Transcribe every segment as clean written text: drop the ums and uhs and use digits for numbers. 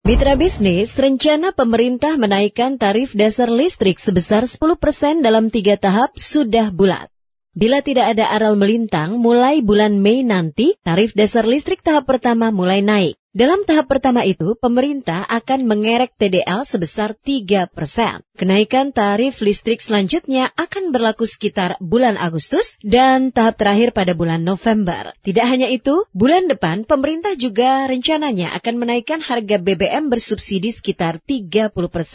Mitra bisnis, rencana pemerintah menaikkan tarif dasar listrik sebesar 10% dalam 3 tahap sudah bulat. Bila tidak ada aral melintang, mulai bulan Mei nanti, tarif dasar listrik tahap pertama mulai naik. Dalam tahap pertama itu, pemerintah akan mengerek TDL sebesar 3%. Kenaikan tarif listrik selanjutnya akan berlaku sekitar bulan Agustus dan tahap terakhir pada bulan November. Tidak hanya itu, bulan depan pemerintah juga rencananya akan menaikkan harga BBM bersubsidi sekitar 30%.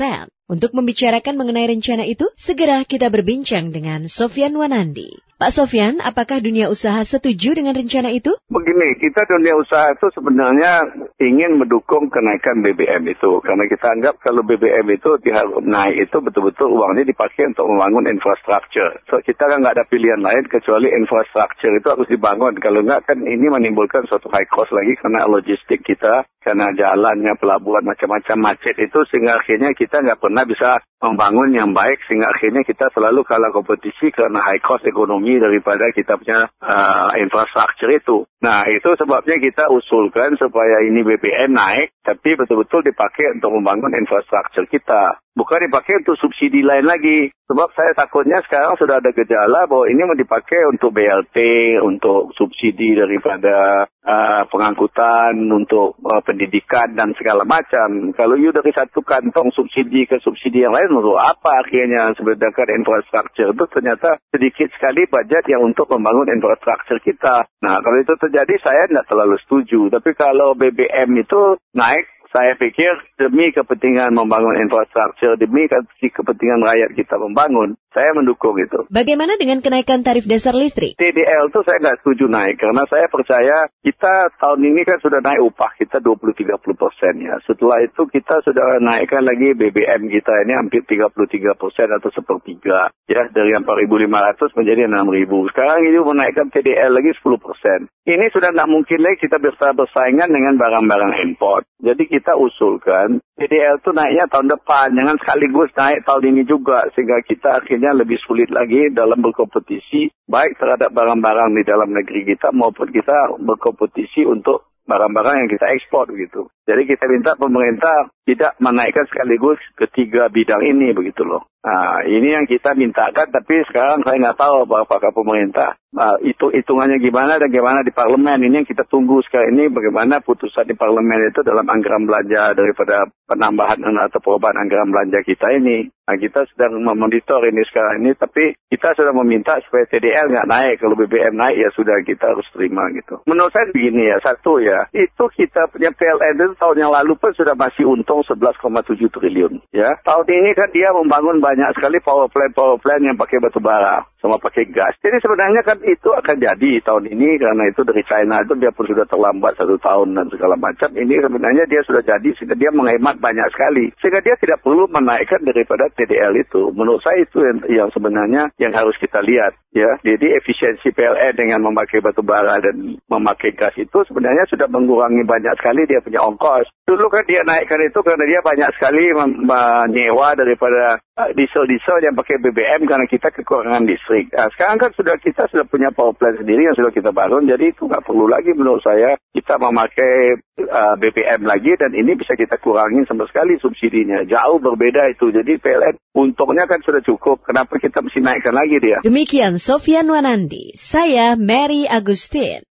Untuk membicarakan mengenai rencana itu, segera kita berbincang dengan Sofyan Wanandi. Pak Sofyan, apakah dunia usaha setuju dengan rencana itu? Begini, kita dunia usaha itu sebenarnya ingin mendukung kenaikan BBM itu. Karena kita anggap kalau BBM itu naik itu betul-betul uangnya dipakai untuk membangun infrastruktur. So kita kan nggak ada pilihan lain kecuali infrastruktur itu harus dibangun. Kalau nggak kan ini menimbulkan suatu high cost lagi karena logistik kita, karena jalannya, pelabuhan, macam-macam macet itu sehingga akhirnya kita nggak pernah bisa membangun yang baik sehingga akhirnya kita selalu kalah kompetisi karena high cost ekonomi daripada kita punya infrastruktur itu. Nah, itu sebabnya kita usulkan supaya ini BBM naik, tapi betul-betul dipakai untuk membangun infrastruktur kita. Bukan dipakai untuk subsidi lain lagi. Sebab saya takutnya sekarang sudah ada gejala bahwa ini mau dipakai untuk BLT, untuk subsidi daripada pengangkutan, untuk pendidikan dan segala macam. Kalau you dari satu kantong subsidi ke subsidi yang lain, untuk apa akhirnya sedangkan infrastruktur itu ternyata sedikit sekali budget yang untuk membangun infrastruktur kita. Nah, kalau itu terjadi saya tidak terlalu setuju. Tapi kalau BBM itu naik, saya pikir demi kepentingan membangun infrastruktur, demi kepentingan rakyat kita membangun, saya mendukung itu. Bagaimana dengan kenaikan tarif dasar listrik? TDL itu saya nggak setuju naik, karena saya percaya kita tahun ini kan sudah naik upah kita 20-30% ya. Setelah itu kita sudah naikkan lagi BBM kita ini hampir 33% atau sepertiga. Ya, dari 4.500 menjadi 6.000. Sekarang ini menaikkan TDL lagi 10%. Ini sudah tidak mungkin lagi kita bisa bersaingan dengan barang-barang import. Jadi kita usulkan TDL itu naiknya tahun depan, jangan sekaligus naik tahun ini juga, sehingga kita akhirnya lebih sulit lagi dalam berkompetisi, baik terhadap barang-barang di dalam negeri kita maupun kita berkompetisi untuk barang-barang yang kita ekspor begitu. Jadi kita minta pemerintah tidak menaikkan sekaligus ketiga bidang ini begitu loh. Nah, ini yang kita mintakan, tapi sekarang saya nggak tahu apakah pemerintah itu hitungannya gimana dan gimana di parlemen. Ini yang kita tunggu sekarang ini, bagaimana putusan di parlemen itu dalam anggaran belanja daripada penambahan atau perubahan anggaran belanja kita ini. Nah, kita sedang memonitor ini sekarang ini, tapi kita sudah meminta supaya TDL nggak naik. Kalau BBM naik ya sudah, kita harus terima gitu. Menurut saya begini ya, satu ya, itu kita punya PLN itu tahun yang lalu pun sudah masih untung 11,7 triliun. Ya, tahun ini kan dia membangun banyak sekali power plant yang pakai batu bara sama pakai gas. Jadi sebenarnya kan itu akan jadi tahun ini, karena itu dari China itu dia pun sudah terlambat 1 tahun dan segala macam. Ini sebenarnya dia sudah jadi sehingga dia menghemat banyak sekali. Sehingga dia tidak perlu menaikkan daripada TDL itu. Menurut saya itu yang sebenarnya yang harus kita lihat. Ya, jadi efisiensi PLN dengan memakai batu bara dan memakai gas itu sebenarnya sudah mengurangi banyak sekali dia punya ongkos. Dulu kan dia naikkan itu karena dia banyak sekali menyewa daripada diesel-diesel yang pakai BBM karena kita kekurangan listrik. Nah, sekarang kan kita sudah punya power plant sendiri yang sudah kita bangun, jadi itu nggak perlu lagi menurut saya kita memakai BBM lagi, dan ini bisa kita kurangi sama sekali subsidinya. Jauh berbeda itu. Jadi PLN untungnya kan sudah cukup. Kenapa kita mesti naikkan lagi dia? Demikian Sofyan Wanandi. Saya Mary Agustin.